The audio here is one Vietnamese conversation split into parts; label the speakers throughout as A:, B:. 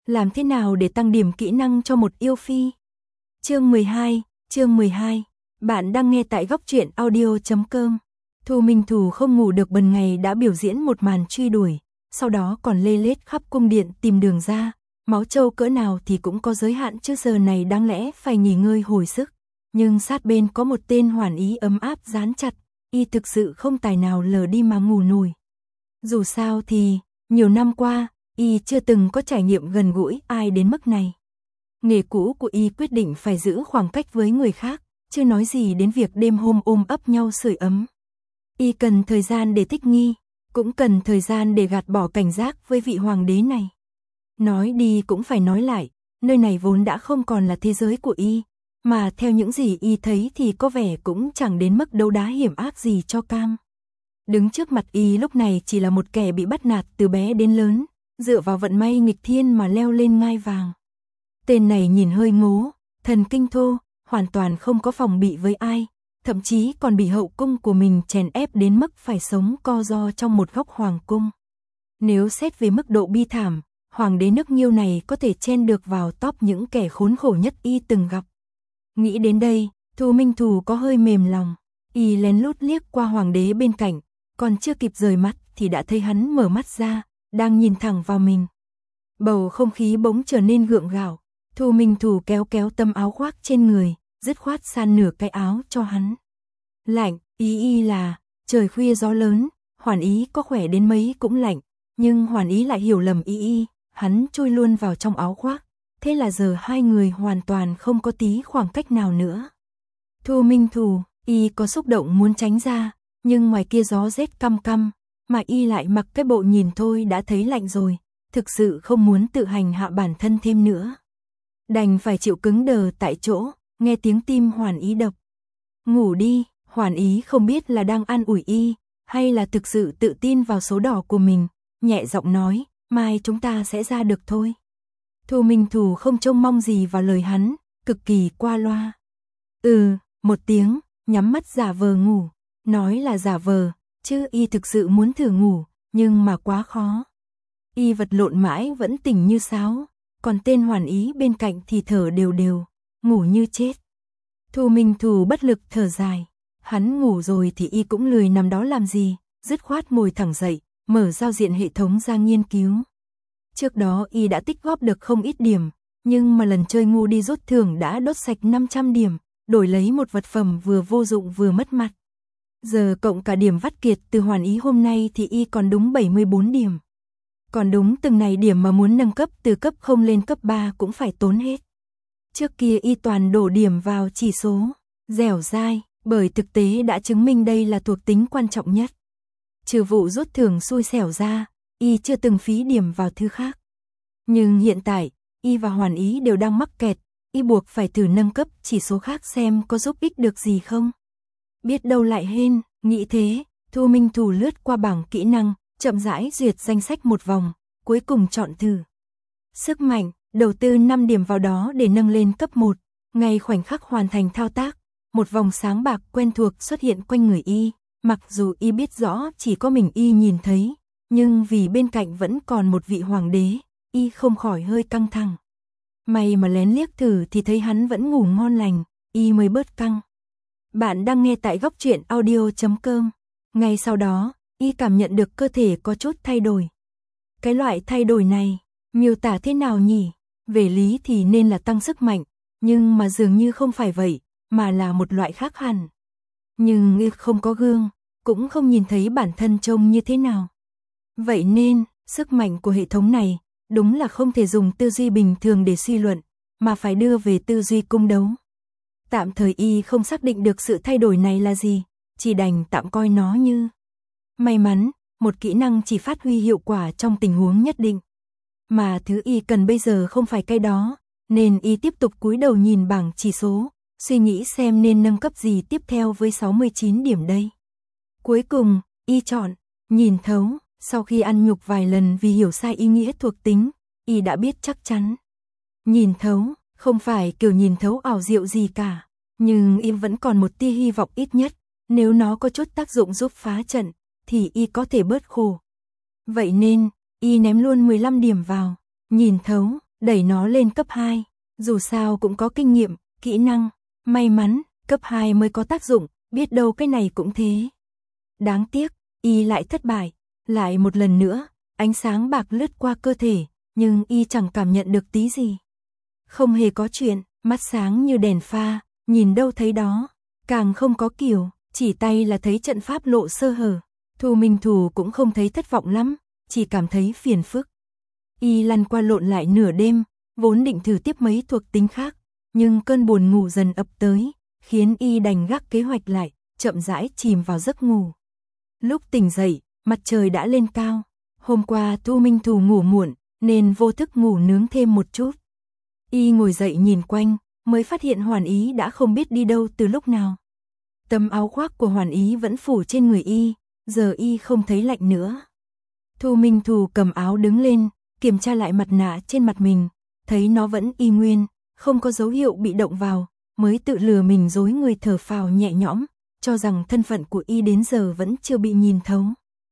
A: Làm thế nào để tăng điểm kỹ năng cho một yêu phi? Chương 12. Bạn đang nghe tại góc truyện audio.com. Thu Minh Thù không ngủ được bần ngày đã biểu diễn một màn truy đuổi, sau đó còn lê lết khắp cung điện tìm đường ra. Máu trâu cỡ nào thì cũng có giới hạn chứ, giờ này đáng lẽ phải nghỉ ngơi hồi sức. Nhưng sát bên có một tên hoàn ý ấm áp dán chặt, y thực sự không tài nào lờ đi mà ngủ nổi. Dù sao thì, nhiều năm qua, y chưa từng có trải nghiệm gần gũi ai đến mức này. Nghề cũ của y quyết định phải giữ khoảng cách với người khác, chưa nói gì đến việc đêm hôm ôm ấp nhau sưởi ấm. Y cần thời gian để thích nghi, cũng cần thời gian để gạt bỏ cảnh giác với vị hoàng đế này. Nói đi cũng phải nói lại, nơi này vốn đã không còn là thế giới của y, mà theo những gì y thấy thì có vẻ cũng chẳng đến mức đấu đá hiểm ác gì cho cam. Đứng trước mặt y lúc này chỉ là một kẻ bị bắt nạt từ bé đến lớn, dựa vào vận may nghịch thiên mà leo lên ngai vàng. Tên này nhìn hơi ngố, thần kinh thô, hoàn toàn không có phòng bị với ai, thậm chí còn bị hậu cung của mình chèn ép đến mức phải sống co ro trong một góc hoàng cung. Nếu xét về mức độ bi thảm, hoàng đế nước Nghiêu này có thể chen được vào top những kẻ khốn khổ nhất y từng gặp. Nghĩ đến đây, Thu Minh Thù có hơi mềm lòng, y lén lút liếc qua hoàng đế bên cạnh, còn chưa kịp rời mắt thì đã thấy hắn mở mắt ra, đang nhìn thẳng vào mình. Bầu không khí bỗng trở nên gượng gạo, Thu Minh Thù kéo tấm áo khoác trên người, dứt khoát san nửa cái áo cho hắn. Lạnh, ý là, trời khuya gió lớn, Hoàn Ý có khỏe đến mấy cũng lạnh, nhưng Hoàn Ý lại hiểu lầm ý, hắn chui luôn vào trong áo khoác, thế là giờ hai người hoàn toàn không có tí khoảng cách nào nữa. Thu Minh Thù, y có xúc động muốn tránh ra, nhưng ngoài kia gió rét căm căm, mà y lại mặc cái bộ nhìn thôi đã thấy lạnh rồi, thực sự không muốn tự hành hạ bản thân thêm nữa. Đành phải chịu cứng đờ tại chỗ, nghe tiếng tim Hoàn Ý đập. Ngủ đi, Hoàn Ý không biết là đang an ủi y, hay là thực sự tự tin vào số đỏ của mình, nhẹ giọng nói, mai chúng ta sẽ ra được thôi. Thu Minh Thù không trông mong gì vào lời hắn, cực kỳ qua loa. Một tiếng, nhắm mắt giả vờ ngủ, nói là giả vờ, chứ y thực sự muốn thử ngủ, nhưng mà quá khó. Y vật lộn mãi vẫn tỉnh như sáo, còn tên Hoàn Ý bên cạnh thì thở đều đều, ngủ như chết. Thu Minh Thù bất lực thở dài, hắn ngủ rồi thì y cũng lười nằm đó làm gì, dứt khoát ngồi thẳng dậy, mở giao diện hệ thống ra nghiên cứu. Trước đó y đã tích góp được không ít điểm, nhưng mà lần chơi ngu đi rút thưởng đã đốt sạch 500 điểm, đổi lấy một vật phẩm vừa vô dụng vừa mất mặt. Giờ cộng cả điểm vắt kiệt từ Hoàn Ý hôm nay thì y còn đúng 74 điểm. Còn đúng từng này điểm mà muốn nâng cấp từ cấp 0 lên cấp 3 cũng phải tốn hết. Trước kia y toàn đổ điểm vào chỉ số dẻo dai, bởi thực tế đã chứng minh đây là thuộc tính quan trọng nhất. Trừ vụ rút thưởng xui xẻo ra, y chưa từng phí điểm vào thứ khác. Nhưng hiện tại, y và Hoàn Ý đều đang mắc kẹt, y buộc phải thử nâng cấp chỉ số khác xem có giúp ích được gì không. Biết đâu lại hên, nghĩ thế, Thu Minh Thù lướt qua bảng kỹ năng, chậm rãi duyệt danh sách một vòng, cuối cùng chọn thử. Sức mạnh, đầu tư 5 điểm vào đó để nâng lên cấp 1, ngay khoảnh khắc hoàn thành thao tác, một vòng sáng bạc quen thuộc xuất hiện quanh người y, mặc dù y biết rõ chỉ có mình y nhìn thấy, nhưng vì bên cạnh vẫn còn một vị hoàng đế, y không khỏi hơi căng thẳng. May mà lén liếc thử thì thấy hắn vẫn ngủ ngon lành, y mới bớt căng. Bạn đang nghe tại góc truyện audio.com. Ngay sau đó, y cảm nhận được cơ thể có chút thay đổi. Cái loại thay đổi này, miêu tả thế nào nhỉ? Về lý thì nên là tăng sức mạnh, nhưng mà dường như không phải vậy, mà là một loại khác hẳn. Nhưng y không có gương, cũng không nhìn thấy bản thân trông như thế nào. Vậy nên, sức mạnh của hệ thống này, đúng là không thể dùng tư duy bình thường để suy luận, mà phải đưa về tư duy cung đấu. Tạm thời y không xác định được sự thay đổi này là gì, chỉ đành tạm coi nó như may mắn, một kỹ năng chỉ phát huy hiệu quả trong tình huống nhất định. Mà thứ y cần bây giờ không phải cái đó, nên y tiếp tục cúi đầu nhìn bảng chỉ số, suy nghĩ xem nên nâng cấp gì tiếp theo với 69 điểm đây. Cuối cùng, y chọn nhìn thấu. Sau khi ăn nhục vài lần vì hiểu sai ý nghĩa thuộc tính, y đã biết chắc chắn. Nhìn thấu, không phải kiểu nhìn thấu ảo diệu gì cả, nhưng y vẫn còn một tia hy vọng ít nhất, nếu nó có chút tác dụng giúp phá trận, thì y có thể bớt khổ. Vậy nên, y ném luôn 15 điểm vào, nhìn thấu, đẩy nó lên cấp 2, dù sao cũng có kinh nghiệm, kỹ năng, may mắn, cấp 2 mới có tác dụng, biết đâu cái này cũng thế. Đáng tiếc, y lại thất bại, lại một lần nữa, ánh sáng bạc lướt qua cơ thể, nhưng y chẳng cảm nhận được tí gì. Không hề có chuyện, mắt sáng như đèn pha, nhìn đâu thấy đó, càng không có kiểu, chỉ tay là thấy trận pháp lộ sơ hở. Thu Minh Thù cũng không thấy thất vọng lắm, chỉ cảm thấy phiền phức. Y lăn qua lộn lại nửa đêm, vốn định thử tiếp mấy thuộc tính khác, nhưng cơn buồn ngủ dần ập tới, khiến y đành gác kế hoạch lại, chậm rãi chìm vào giấc ngủ. Lúc tỉnh dậy, mặt trời đã lên cao. Hôm qua Thu Minh Thù ngủ muộn, nên vô thức ngủ nướng thêm một chút. Y ngồi dậy nhìn quanh, mới phát hiện Hoàn Ý đã không biết đi đâu từ lúc nào. Tấm áo khoác của Hoàn Ý vẫn phủ trên người y, giờ y không thấy lạnh nữa. Thu Minh Thù cầm áo đứng lên, kiểm tra lại mặt nạ trên mặt mình, thấy nó vẫn y nguyên, không có dấu hiệu bị động vào, mới tự lừa mình dối người thở phào nhẹ nhõm, cho rằng thân phận của y đến giờ vẫn chưa bị nhìn thấu.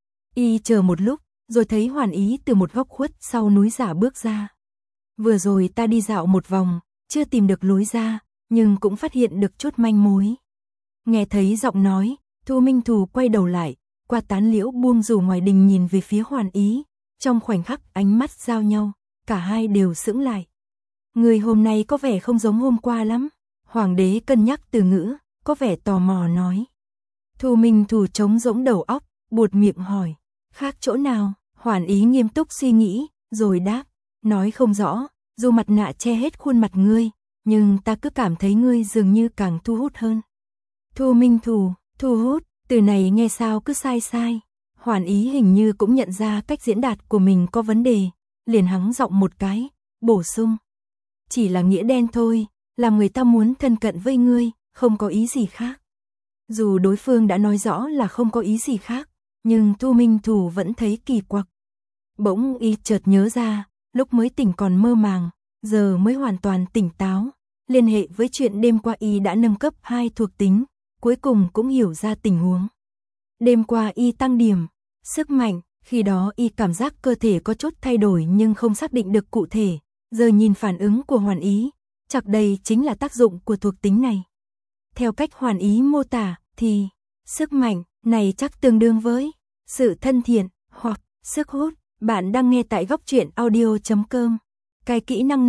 A: Y chờ một lúc, rồi thấy Hoàn Ý từ một góc khuất sau núi giả bước ra. Vừa rồi ta đi dạo một vòng, chưa tìm được lối ra, nhưng cũng phát hiện được chút manh mối. Nghe thấy giọng nói, Thu Minh Thù quay đầu lại, qua tán liễu buông rủ ngoài đình nhìn về phía Hoàn Ý. Trong khoảnh khắc ánh mắt giao nhau, cả hai đều sững lại. Người hôm nay có vẻ không giống hôm qua lắm. Hoàng đế cân nhắc từ ngữ, có vẻ tò mò nói. Thu Minh Thù trống rỗng đầu óc, buột miệng hỏi. Khác chỗ nào? Hoàn Ý nghiêm túc suy nghĩ, rồi đáp. Nói không rõ, dù mặt nạ che hết khuôn mặt ngươi, nhưng ta cứ cảm thấy ngươi dường như càng thu hút hơn. Thu Minh Thù, thu hút, từ này nghe sao cứ sai sai. Hoàn Ý hình như cũng nhận ra cách diễn đạt của mình có vấn đề, liền hắng giọng một cái, bổ sung. Chỉ là nghĩa đen thôi, làm người ta muốn thân cận với ngươi, không có ý gì khác. Dù đối phương đã nói rõ là không có ý gì khác, nhưng Thu Minh Thù vẫn thấy kỳ quặc. Bỗng y chợt nhớ ra, lúc mới tỉnh còn mơ màng, giờ mới hoàn toàn tỉnh táo. Liên hệ với chuyện đêm qua y đã nâng cấp 2 thuộc tính, cuối cùng cũng hiểu ra tình huống. Đêm qua y tăng điểm, sức mạnh, khi đó y cảm giác cơ thể có chút thay đổi nhưng không xác định được cụ thể. Giờ nhìn phản ứng của Hoàn Ý, chắc đây chính là tác dụng của thuộc tính này. Theo cách Hoàn Ý mô tả thì sức mạnh này chắc tương đương với sự thân thiện hoặc sức hút. Bạn đang nghe tại góc truyện audio.com. Cái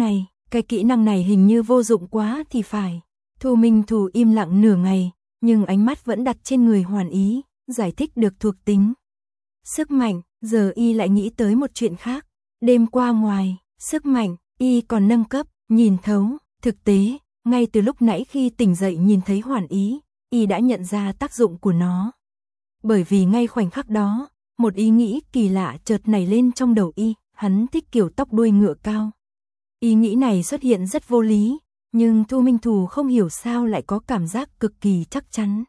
A: kỹ năng này hình như vô dụng quá thì phải. Thu Minh Thù im lặng nửa ngày, nhưng ánh mắt vẫn đặt trên người Hoàn Ý, giải thích được thuộc tính. Sức mạnh, giờ y lại nghĩ tới một chuyện khác. Đêm qua ngoài sức mạnh, y còn nâng cấp, nhìn thấu. Thực tế, ngay từ lúc nãy khi tỉnh dậy nhìn thấy Hoàn Ý, y đã nhận ra tác dụng của nó. Bởi vì ngay khoảnh khắc đó, một ý nghĩ kỳ lạ chợt nảy lên trong đầu y, hắn thích kiểu tóc đuôi ngựa cao. Ý nghĩ này xuất hiện rất vô lý, nhưng Thu Minh Thù không hiểu sao lại có cảm giác cực kỳ chắc chắn.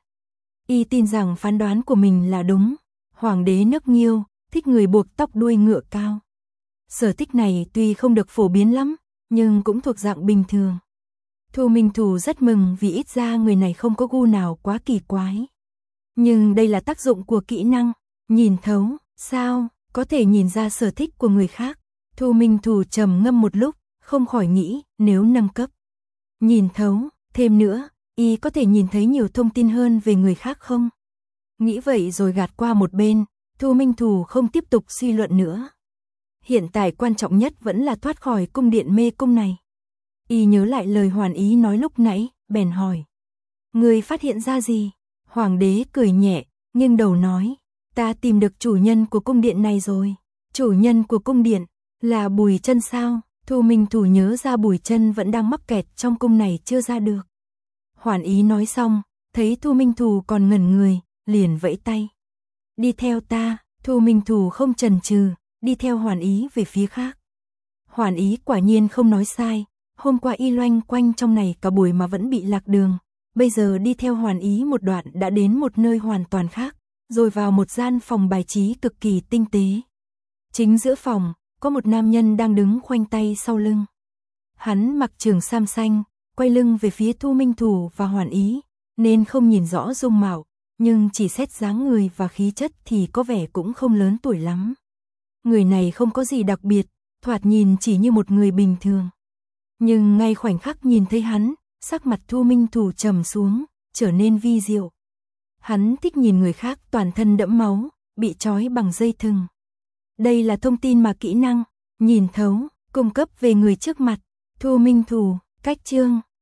A: Y tin rằng phán đoán của mình là đúng, Hoàng đế nước Nghiêu, thích người buộc tóc đuôi ngựa cao. Sở thích này tuy không được phổ biến lắm, nhưng cũng thuộc dạng bình thường. Thu Minh Thù rất mừng vì ít ra người này không có gu nào quá kỳ quái. Nhưng đây là tác dụng của kỹ năng, nhìn thấu, sao, có thể nhìn ra sở thích của người khác. Thu Minh Thù trầm ngâm một lúc, không khỏi nghĩ, nếu nâng cấp, nhìn thấu, thêm nữa, y có thể nhìn thấy nhiều thông tin hơn về người khác không? Nghĩ vậy rồi gạt qua một bên, Thu Minh Thù không tiếp tục suy luận nữa. Hiện tại quan trọng nhất vẫn là thoát khỏi cung điện mê cung này. Y nhớ lại lời Hoàn Ý nói lúc nãy, bèn hỏi. Người phát hiện ra gì? Hoàng đế cười nhẹ, nghiêng đầu nói. Ta tìm được chủ nhân của cung điện này rồi. Chủ nhân của cung điện là Bùi Chân sao? Thu Minh Thù nhớ ra Bùi Chân vẫn đang mắc kẹt trong cung này chưa ra được. Hoàn Ý nói xong, thấy Thu Minh Thù còn ngẩn người, liền vẫy tay. Đi theo ta. Thu Minh Thù không chần chừ, đi theo Hoàn Ý về phía khác. Hoàn Ý quả nhiên không nói sai, hôm qua y loanh quanh trong này cả buổi mà vẫn bị lạc đường. Bây giờ đi theo Hoàn Ý một đoạn đã đến một nơi hoàn toàn khác, rồi vào một gian phòng bài trí cực kỳ tinh tế. Chính giữa phòng, có một nam nhân đang đứng khoanh tay sau lưng. Hắn mặc trường sam xanh, quay lưng về phía Thu Minh Thù và Hoàn Ý, nên không nhìn rõ dung mạo, nhưng chỉ xét dáng người và khí chất thì có vẻ cũng không lớn tuổi lắm. Người này không có gì đặc biệt, thoạt nhìn chỉ như một người bình thường. Nhưng ngay khoảnh khắc nhìn thấy hắn, sắc mặt Thu Minh Thủ trầm xuống, trở nên vi diệu. Hắn thích nhìn người khác toàn thân đẫm máu, bị trói bằng dây thừng. Đây là thông tin mà kỹ năng nhìn thấu cung cấp về người trước mặt. Thu Minh Thủ, cách chương